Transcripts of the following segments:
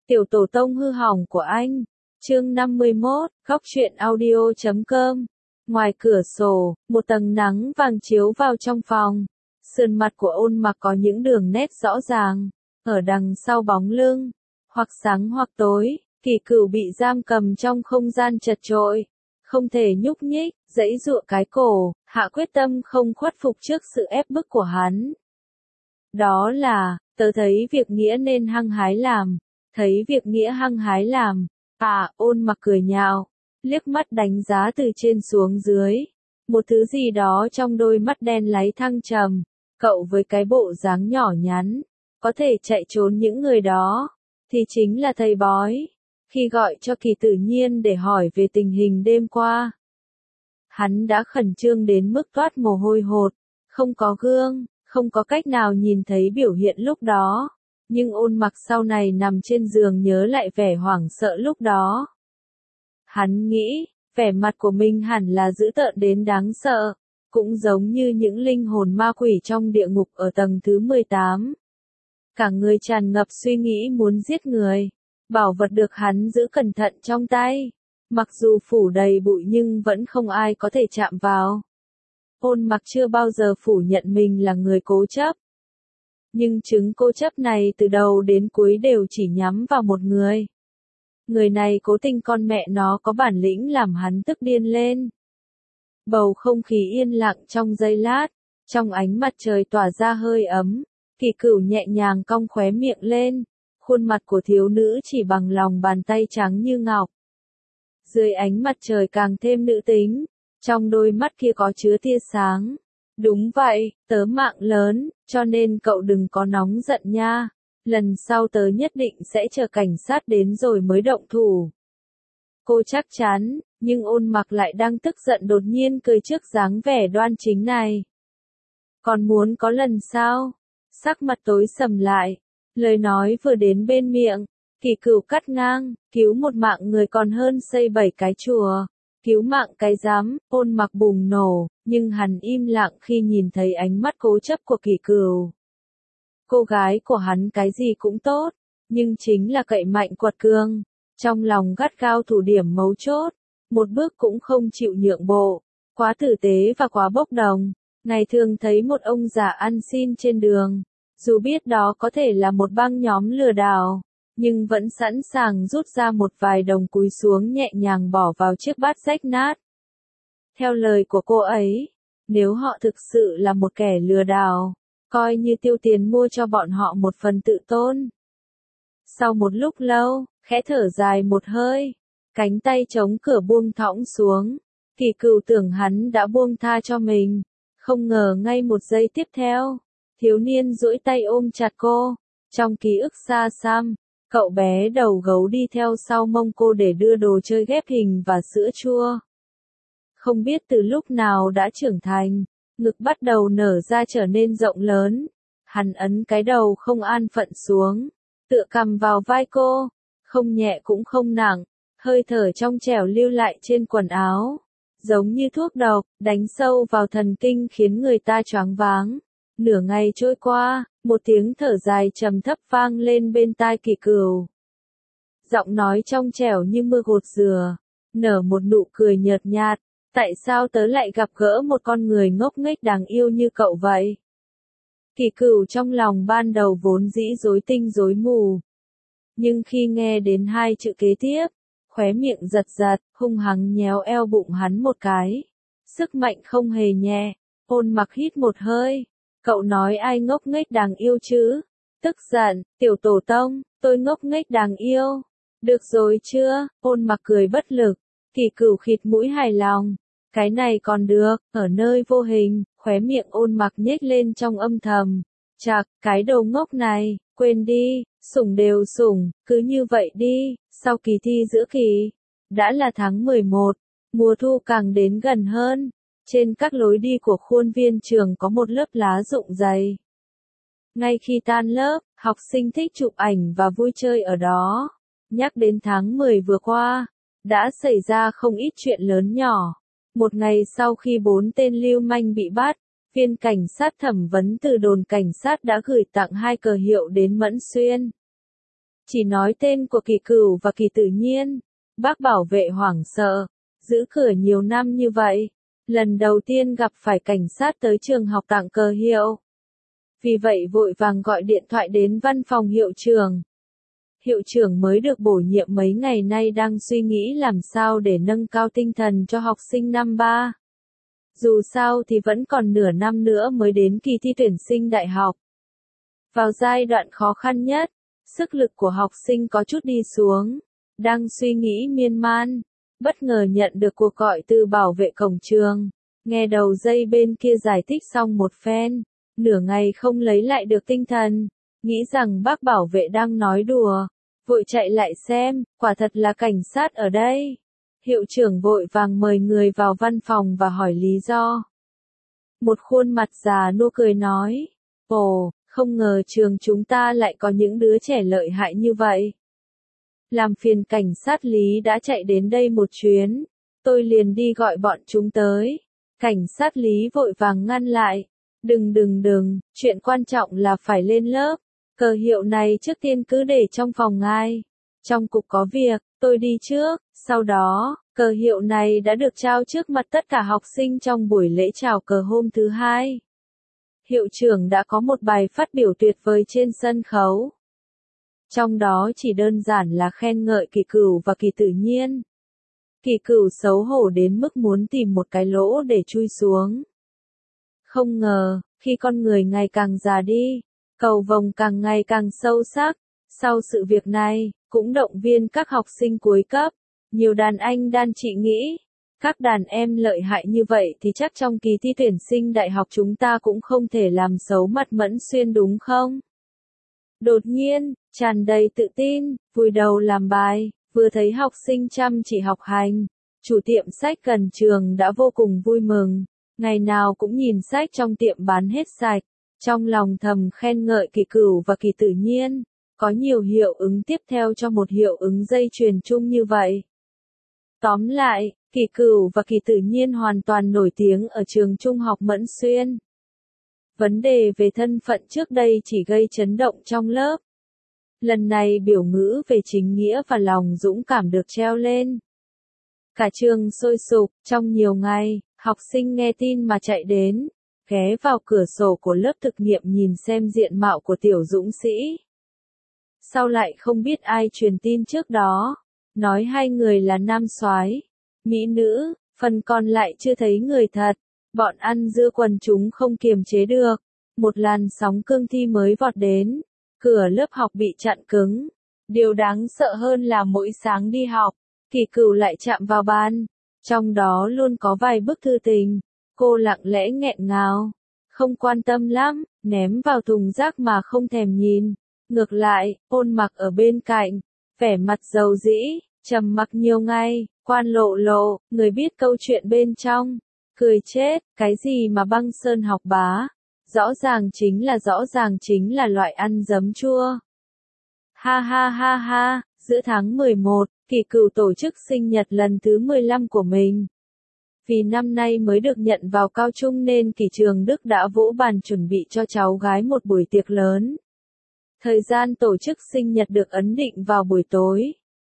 Tiểu tổ tông hư hỏng của anh. Chương 51, góc truyện audio.com. Ngoài cửa sổ, một tầng nắng vàng chiếu vào trong phòng. Sườn mặt của Ôn Mặc có những đường nét rõ ràng. Ở đằng sau bóng lưng, hoặc sáng hoặc tối, Kỳ Cửu bị giam cầm trong không gian chật chội, không thể nhúc nhích, giãy giụa cái cổ, hạ quyết tâm không khuất phục trước sự ép bức của hắn. Đó là, tớ thấy việc nghĩa nên hăng hái làm. Thấy việc nghĩa hăng hái làm. Ôn Mặc cười nhạo, liếc mắt đánh giá từ trên xuống dưới. Một thứ gì đó trong đôi mắt đen láy thăng trầm. Cậu với cái bộ dáng nhỏ nhắn, có thể chạy trốn những người đó, thì chính là thầy bói. Khi gọi cho Kỳ Tự Nhiên để hỏi về tình hình đêm qua, hắn đã khẩn trương đến mức toát mồ hôi hột, không có gương, không có cách nào nhìn thấy biểu hiện lúc đó. Nhưng Ôn Mặc sau này nằm trên giường nhớ lại vẻ hoảng sợ lúc đó. Hắn nghĩ, vẻ mặt của mình hẳn là dữ tợn đến đáng sợ, cũng giống như những linh hồn ma quỷ trong địa ngục ở tầng thứ 18. Cả người tràn ngập suy nghĩ muốn giết người. Bảo vật được hắn giữ cẩn thận trong tay. Mặc dù phủ đầy bụi nhưng vẫn không ai có thể chạm vào. Ôn Mặc chưa bao giờ phủ nhận mình là người cố chấp. Nhưng chứng cố chấp này từ đầu đến cuối đều chỉ nhắm vào một người. Người này cố tình con mẹ nó có bản lĩnh làm hắn tức điên lên. Bầu không khí yên lặng trong giây lát, trong ánh mặt trời tỏa ra hơi ấm, Kỳ Cửu nhẹ nhàng cong khóe miệng lên, khuôn mặt của thiếu nữ chỉ bằng lòng bàn tay trắng như ngọc. Dưới ánh mặt trời càng thêm nữ tính, trong đôi mắt kia có chứa tia sáng. Đúng vậy, tớ mạng lớn, cho nên cậu đừng có nóng giận nha. Lần sau tớ nhất định sẽ chờ cảnh sát đến rồi mới động thủ. Cô chắc chắn, nhưng Ôn Mặc lại đang tức giận đột nhiên cười trước dáng vẻ đoan chính này. Còn muốn có lần sau? Sắc mặt tối sầm lại, lời nói vừa đến bên miệng, Kỳ Cửu cắt ngang, cứu một mạng người còn hơn xây 7 cái chùa. Cứu mạng cái dám, Ôn Mặc bùng nổ, nhưng hắn im lặng khi nhìn thấy ánh mắt cố chấp của Kỳ Cửu. Cô gái của hắn cái gì cũng tốt, nhưng chính là cậy mạnh quật cường, trong lòng gắt gao thủ điểm mấu chốt, một bước cũng không chịu nhượng bộ, quá tử tế và quá bốc đồng. Ngày thường thấy một ông già ăn xin trên đường, dù biết đó có thể là một băng nhóm lừa đảo, nhưng vẫn sẵn sàng rút ra một vài đồng cúi xuống nhẹ nhàng bỏ vào chiếc bát rách nát. Theo lời của cô ấy, nếu họ thực sự là một kẻ lừa đảo, coi như tiêu tiền mua cho bọn họ một phần tự tôn. Sau một lúc lâu, khẽ thở dài một hơi, cánh tay chống cửa buông thõng xuống. Kỳ Cửu tưởng hắn đã buông tha cho mình, không ngờ ngay một giây tiếp theo, thiếu niên duỗi tay ôm chặt cô. Trong ký ức xa xăm, cậu bé đầu gấu đi theo sau mông cô để đưa đồ chơi ghép hình và sữa chua. Không biết từ lúc nào đã trưởng thành, ngực bắt đầu nở ra trở nên rộng lớn. Hắn ấn cái đầu không an phận xuống, tựa cằm vào vai cô, không nhẹ cũng không nặng, hơi thở trong trẻo lưu lại trên quần áo, giống như thuốc độc, đánh sâu vào thần kinh khiến người ta choáng váng. Nửa ngày trôi qua, một tiếng thở dài trầm thấp vang lên bên tai Kỳ Cửu. Giọng nói trong trẻo như mưa gột dừa, nở một nụ cười nhợt nhạt. Tại sao tớ lại gặp gỡ một con người ngốc nghếch đáng yêu như cậu vậy? Kỳ Cửu trong lòng ban đầu vốn dĩ rối tinh rối mù. Nhưng khi nghe đến hai chữ kế tiếp, khóe miệng giật giật, hung hăng nhéo eo bụng hắn một cái. Sức mạnh không hề nhẹ. Ôn Mặc hít một hơi. Cậu nói ai ngốc nghếch đáng yêu chứ? Tức giận, tiểu tổ tông, tôi ngốc nghếch đáng yêu. Được rồi chưa? Ôn Mặc cười bất lực. Kỳ Cửu khịt mũi hài lòng. Cái này còn được, ở nơi vô hình, khóe miệng Ôn Mặc nhếch lên trong âm thầm. Chạc, cái đầu ngốc này, quên đi, sủng đều sủng, cứ như vậy đi. Sau kỳ thi giữa kỳ, đã là tháng 11, mùa thu càng đến gần hơn. Trên các lối đi của khuôn viên trường có một lớp lá rụng dày. Ngay khi tan lớp, học sinh thích chụp ảnh và vui chơi ở đó. Nhắc đến tháng 10 vừa qua, đã xảy ra không ít chuyện lớn nhỏ. Một ngày sau khi 4 tên lưu manh bị bắt, viên cảnh sát thẩm vấn từ đồn cảnh sát đã gửi tặng 2 cờ hiệu đến Mẫn Xuyên. Chỉ nói tên của Kỳ Cửu và Kỳ Tự Nhiên, bác bảo vệ hoảng sợ, giữ cửa nhiều năm như vậy, lần đầu tiên gặp phải cảnh sát tới trường học tặng cờ hiệu. Vì vậy vội vàng gọi điện thoại đến văn phòng hiệu trưởng. Hiệu trưởng mới được bổ nhiệm mấy ngày nay đang suy nghĩ làm sao để nâng cao tinh thần cho học sinh năm 3. Dù sao thì vẫn còn nửa năm nữa mới đến kỳ thi tuyển sinh đại học. Vào giai đoạn khó khăn nhất, sức lực của học sinh có chút đi xuống, đang suy nghĩ miên man, bất ngờ nhận được cuộc gọi từ bảo vệ cổng trường. Nghe đầu dây bên kia giải thích xong một phen, nửa ngày không lấy lại được tinh thần, nghĩ rằng bác bảo vệ đang nói đùa, vội chạy lại xem, quả thật là cảnh sát ở đây. Hiệu trưởng vội vàng mời người vào văn phòng và hỏi lý do. Một khuôn mặt già nua cười nói, ồ, không ngờ trường chúng ta lại có những đứa trẻ lợi hại như vậy. Làm phiền cảnh sát Lý đã chạy đến đây một chuyến, tôi liền đi gọi bọn chúng tới. Cảnh sát Lý vội vàng ngăn lại, đừng, chuyện quan trọng là phải lên lớp, cờ hiệu này trước tiên cứ để trong phòng ngài. Trong cục có việc, tôi đi trước, sau đó, cờ hiệu này đã được trao trước mặt tất cả học sinh trong buổi lễ chào cờ hôm thứ hai. Hiệu trưởng đã có một bài phát biểu tuyệt vời trên sân khấu. Trong đó chỉ đơn giản là khen ngợi Kỳ Cửu và Kỳ Tự Nhiên. Kỳ Cửu xấu hổ đến mức muốn tìm một cái lỗ để chui xuống. Không ngờ, khi con người ngày càng già đi, cầu vồng càng ngày càng sâu sắc. Sau sự việc này, cũng động viên các học sinh cuối cấp. Nhiều đàn anh đan chị nghĩ, các đàn em lợi hại như vậy thì chắc trong kỳ thi tuyển sinh đại học chúng ta cũng không thể làm xấu mặt Mẫn Xuyên đúng không? Đột nhiên, tràn đầy tự tin, vùi đầu làm bài, vừa thấy học sinh chăm chỉ học hành. Chủ tiệm sách gần trường đã vô cùng vui mừng, ngày nào cũng nhìn sách trong tiệm bán hết sạch, trong lòng thầm khen ngợi Kỳ Cửu và Kỳ Tự Nhiên, có nhiều hiệu ứng tiếp theo cho một hiệu ứng dây chuyền chung như vậy. Tóm lại, Kỳ Cửu và Kỳ Tự Nhiên hoàn toàn nổi tiếng ở trường trung học Mẫn Xuyên. Vấn đề về thân phận trước đây chỉ gây chấn động trong lớp. Lần này biểu ngữ về chính nghĩa và lòng dũng cảm được treo lên. Cả trường sôi sục, trong nhiều ngày, học sinh nghe tin mà chạy đến, ghé vào cửa sổ của lớp thực nghiệm nhìn xem diện mạo của tiểu dũng sĩ. Sau lại không biết ai truyền tin trước đó, nói hai người là nam soái, mỹ nữ, phần còn lại chưa thấy người thật. Bọn ăn dưa quần chúng không kiềm chế được, một làn sóng cương thi mới vọt đến, cửa lớp học bị chặn cứng. Điều đáng sợ hơn là mỗi sáng đi học, Kỳ Cửu lại chạm vào bàn, trong đó luôn có vài bức thư tình, cô lặng lẽ nghẹn ngào, không quan tâm lắm, ném vào thùng rác mà không thèm nhìn. Ngược lại, Ôn Mặc ở bên cạnh, vẻ mặt dầu dĩ, trầm mặc nhiều ngày, quan lộ lộ, người biết câu chuyện bên trong. Cười chết, cái gì mà băng sơn học bá, rõ ràng chính là loại ăn giấm chua. Ha ha ha ha, giữa tháng 11, Kỳ Cửu tổ chức sinh nhật lần thứ 15 của mình. Vì năm nay mới được nhận vào cao trung nên Kỳ Trường Đức đã vỗ bàn chuẩn bị cho cháu gái một buổi tiệc lớn. Thời gian tổ chức sinh nhật được ấn định vào buổi tối.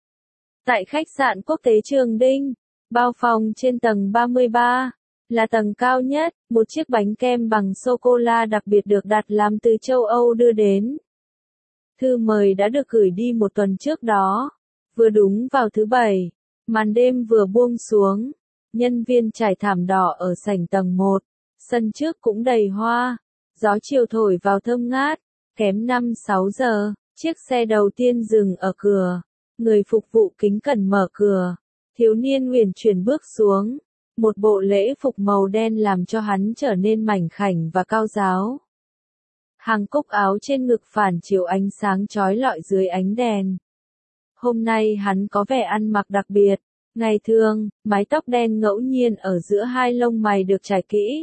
Tại khách sạn quốc tế Trường Đinh, bao phòng trên tầng 33. Là tầng cao nhất, một chiếc bánh kem bằng sô-cô-la đặc biệt được đặt làm từ châu Âu đưa đến. Thư mời đã được gửi đi một tuần trước đó. Vừa đúng vào thứ Bảy, màn đêm vừa buông xuống. Nhân viên trải thảm đỏ ở sảnh tầng 1. Sân trước cũng đầy hoa. Gió chiều thổi vào thơm ngát. Kém 5-6 giờ, chiếc xe đầu tiên dừng ở cửa. Người phục vụ kính cẩn mở cửa. Thiếu niên uyển chuyển bước xuống. Một bộ lễ phục màu đen làm cho hắn trở nên mảnh khảnh và cao ráo. Hàng cúc áo trên ngực phản chiếu ánh sáng chói lọi dưới ánh đèn. Hôm nay hắn có vẻ ăn mặc đặc biệt. Ngày thường, mái tóc đen ngẫu nhiên ở giữa hai lông mày được chải kỹ.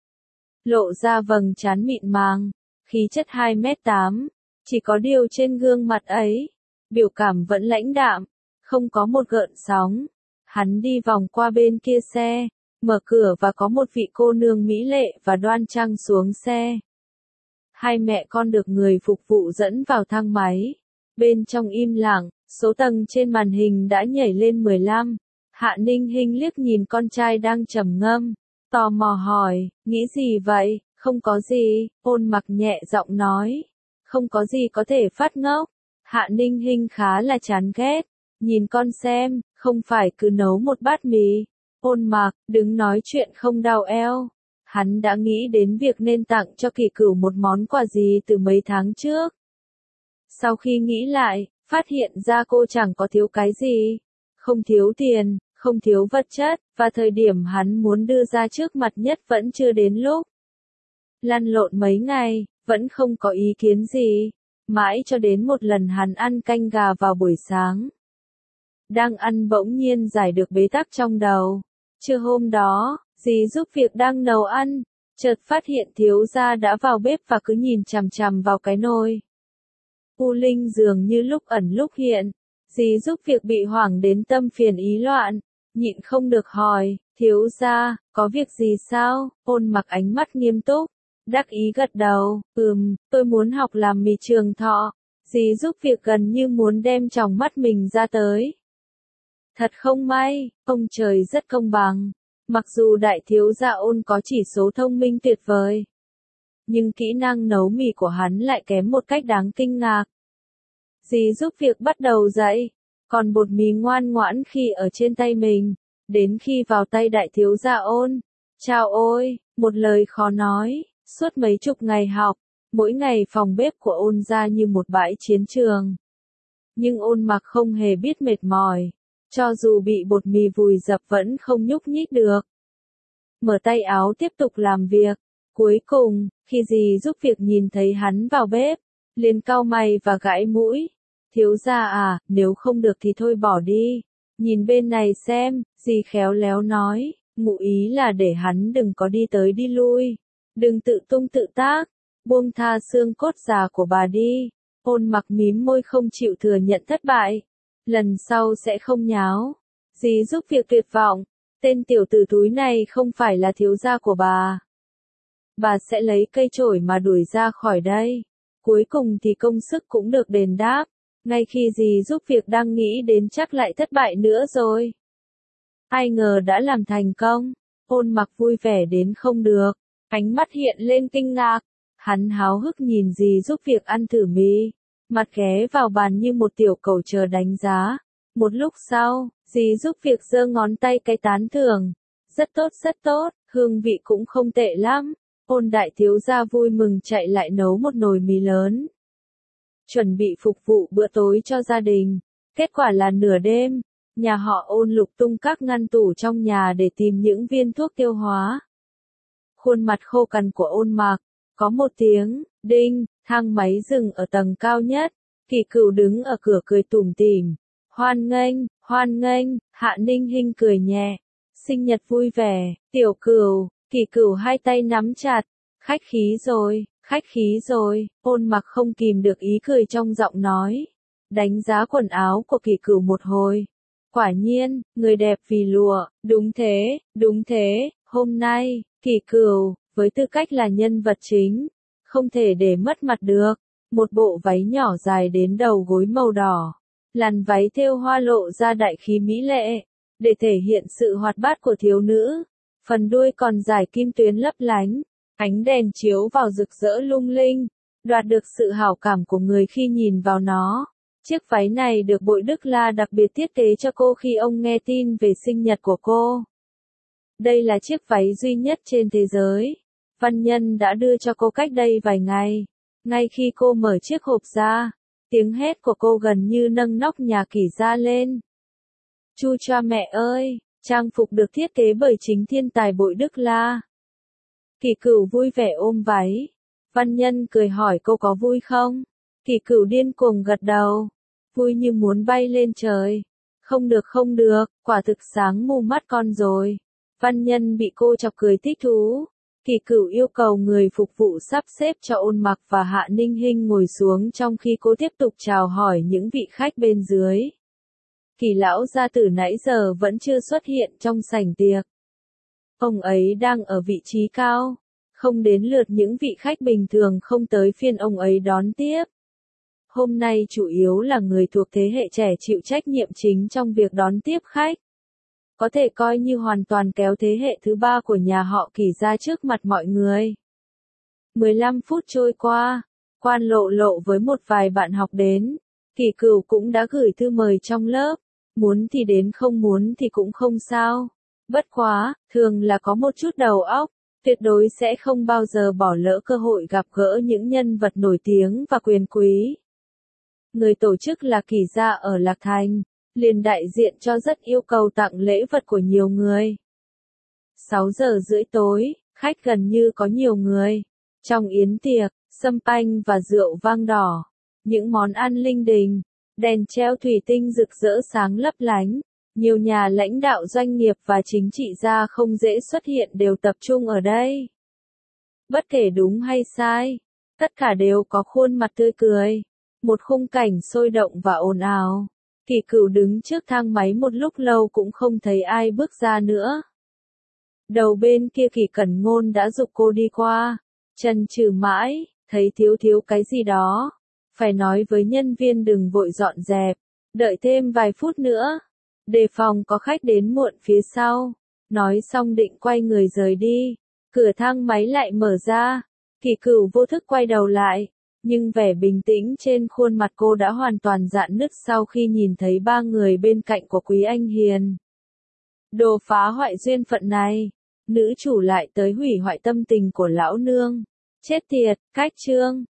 Lộ ra vầng trán mịn màng, khí chất 2m8. Chỉ có điều trên gương mặt ấy, biểu cảm vẫn lãnh đạm, không có một gợn sóng. Hắn đi vòng qua bên kia xe, mở cửa và có một vị cô nương mỹ lệ và đoan trang xuống xe. Hai mẹ con được người phục vụ dẫn vào thang máy. Bên trong im lặng, số tầng trên màn hình đã nhảy lên 15. Hạ Ninh Hinh liếc nhìn con trai đang trầm ngâm, tò mò hỏi, nghĩ gì vậy? Không có gì, Ôn Mặc nhẹ giọng nói. Không có gì có thể phát ngốc. Hạ Ninh Hinh khá là chán ghét. Nhìn con xem, không phải cứ nấu một bát mì. Ôn Mặc, đừng nói chuyện không đau eo. Hắn đã nghĩ đến việc nên tặng cho Kỳ Cửu một món quà gì từ mấy tháng trước. Sau khi nghĩ lại, phát hiện ra cô chẳng có thiếu cái gì. Không thiếu tiền, không thiếu vật chất, và thời điểm hắn muốn đưa ra trước mặt nhất vẫn chưa đến lúc. Lăn lộn mấy ngày, vẫn không có ý kiến gì. Mãi cho đến một lần hắn ăn canh gà vào buổi sáng. Đang ăn bỗng nhiên giải được bế tắc trong đầu. Trưa hôm đó, dì giúp việc đang nấu ăn, chợt phát hiện thiếu gia đã vào bếp và cứ nhìn chằm chằm vào cái nồi. U Linh dường như lúc ẩn lúc hiện, dì giúp việc bị hoảng đến tâm phiền ý loạn, nhịn không được hỏi, thiếu gia, có việc gì sao? Ôn Mặc ánh mắt nghiêm túc, đắc ý gật đầu, tôi muốn học làm mì Trường Thọ. Dì giúp việc gần như muốn đem tròng mắt mình ra tới. Thật không may, ông trời rất công bằng. Mặc dù đại thiếu gia Ôn có chỉ số thông minh tuyệt vời, nhưng kỹ năng nấu mì của hắn lại kém một cách đáng kinh ngạc. Dì giúp việc bắt đầu dậy, còn bột mì ngoan ngoãn khi ở trên tay mình, đến khi vào tay đại thiếu gia Ôn. Chao ôi, một lời khó nói, suốt mấy chục ngày học, mỗi ngày phòng bếp của Ôn ra như một bãi chiến trường. Nhưng Ôn Mặc không hề biết mệt mỏi, cho dù bị bột mì vùi dập vẫn không nhúc nhích được. Mở tay áo tiếp tục làm việc. Cuối cùng, khi dì giúp việc nhìn thấy hắn vào bếp, liền cau mày và gãi mũi. Thiếu gia à, nếu không được thì thôi bỏ đi. Nhìn bên này xem, dì khéo léo nói, ngụ ý là để hắn đừng có đi tới đi lui. Đừng tự tung tự tác, buông tha xương cốt già của bà đi. Ôn Mặc mím môi không chịu thừa nhận thất bại. Lần sau sẽ không nháo. Dì giúp việc tuyệt vọng. Tên tiểu tử túi này không phải là thiếu gia của bà. Bà sẽ lấy cây chổi mà đuổi ra khỏi đây. Cuối cùng thì công sức cũng được đền đáp. Ngay khi dì giúp việc đang nghĩ đến chắc lại thất bại nữa rồi. Ai ngờ đã làm thành công. Ôn Mặc vui vẻ đến không được. Ánh mắt hiện lên kinh ngạc. Hắn háo hức nhìn dì giúp việc ăn thử mì. Mặt ghé vào bàn như một tiểu cầu chờ đánh giá. Một lúc sau, dì giúp việc giơ ngón tay cái tán thưởng. Rất tốt, hương vị cũng không tệ lắm. Ôn đại thiếu gia vui mừng chạy lại nấu một nồi mì lớn. Chuẩn bị phục vụ bữa tối cho gia đình. Kết quả là nửa đêm, nhà họ Ôn lục tung các ngăn tủ trong nhà để tìm những viên thuốc tiêu hóa. Khuôn mặt khô cằn của Ôn Mặc, có một tiếng, đinh, thang máy dừng ở tầng cao nhất. Kỳ Cửu đứng ở cửa cười tủm tỉm. Hoan nghênh, Hạ Ninh Hinh cười nhẹ. Sinh nhật vui vẻ, tiểu Cửu. Kỳ Cửu hai tay nắm chặt. Khách khí rồi, Ôn Mặc không kìm được ý cười trong giọng nói. Đánh giá quần áo của Kỳ Cửu một hồi. Quả nhiên, người đẹp vì lụa, đúng thế, hôm nay, Kỳ Cửu, với tư cách là nhân vật chính, không thể để mất mặt được. Một bộ váy nhỏ dài đến đầu gối màu đỏ. Làn váy thêu hoa lộ ra đại khí mỹ lệ, để thể hiện sự hoạt bát của thiếu nữ. Phần đuôi còn dài kim tuyến lấp lánh, ánh đèn chiếu vào rực rỡ lung linh, đoạt được sự hảo cảm của người khi nhìn vào nó. Chiếc váy này được Bội Đức La đặc biệt thiết kế cho cô khi ông nghe tin về sinh nhật của cô. Đây là chiếc váy duy nhất trên thế giới. Văn Nhân đã đưa cho cô cách đây vài ngày. Ngay khi cô mở chiếc hộp ra, tiếng hét của cô gần như nâng nóc nhà Kỷ gia lên. Chu cha mẹ ơi, trang phục được thiết kế bởi chính thiên tài Bội Đức La. Kỳ Cửu vui vẻ ôm váy. Văn Nhân cười hỏi cô có vui không? Kỳ Cửu điên cuồng gật đầu. Vui như muốn bay lên trời. Không được, quả thực sáng mù mắt con rồi. Văn Nhân bị cô chọc cười thích thú. Kỳ Cửu yêu cầu người phục vụ sắp xếp cho Ôn Mặc và Hạ Ninh Hinh ngồi xuống trong khi cô tiếp tục chào hỏi những vị khách bên dưới. Kỳ lão gia tử nãy giờ vẫn chưa xuất hiện trong sảnh tiệc. Ông ấy đang ở vị trí cao, không đến lượt những vị khách bình thường không tới phiên ông ấy đón tiếp. Hôm nay chủ yếu là người thuộc thế hệ trẻ chịu trách nhiệm chính trong việc đón tiếp khách. Có thể coi như hoàn toàn kéo thế hệ thứ ba của nhà họ Kỳ ra trước mặt mọi người. 15 phút trôi qua, Quan Lộ Lộ với một vài bạn học đến. Kỳ Cửu cũng đã gửi thư mời trong lớp. Muốn thì đến, không muốn thì cũng không sao. Bất quá, thường là có một chút đầu óc, tuyệt đối sẽ không bao giờ bỏ lỡ cơ hội gặp gỡ những nhân vật nổi tiếng và quyền quý. Người tổ chức là Kỳ gia ở Lạc Thành, liền đại diện cho rất yêu cầu tặng lễ vật của nhiều người. 6 giờ rưỡi tối, khách gần như có nhiều người. Trong yến tiệc, sâm panh và rượu vang đỏ, những món ăn linh đình, đèn treo thủy tinh rực rỡ sáng lấp lánh. Nhiều nhà lãnh đạo doanh nghiệp và chính trị gia không dễ xuất hiện đều tập trung ở đây. Bất kể đúng hay sai, tất cả đều có khuôn mặt tươi cười. Một khung cảnh sôi động và ồn ào. Kỳ Cửu đứng trước thang máy một lúc lâu cũng không thấy ai bước ra nữa. Đầu bên kia Kỳ Cẩn Ngôn đã giục cô đi qua. Chần chừ mãi, thấy thiếu cái gì đó. Phải nói với nhân viên đừng vội dọn dẹp, đợi thêm vài phút nữa. Đề phòng có khách đến muộn phía sau. Nói xong định quay người rời đi. Cửa thang máy lại mở ra. Kỳ Cửu vô thức quay đầu lại. Nhưng vẻ bình tĩnh trên khuôn mặt cô đã hoàn toàn rạn nứt sau khi nhìn thấy ba người bên cạnh của Quý Anh Hiền. Đồ phá hoại duyên phận này. Nữ chủ lại tới hủy hoại tâm tình của lão nương. Chết tiệt, cách chương.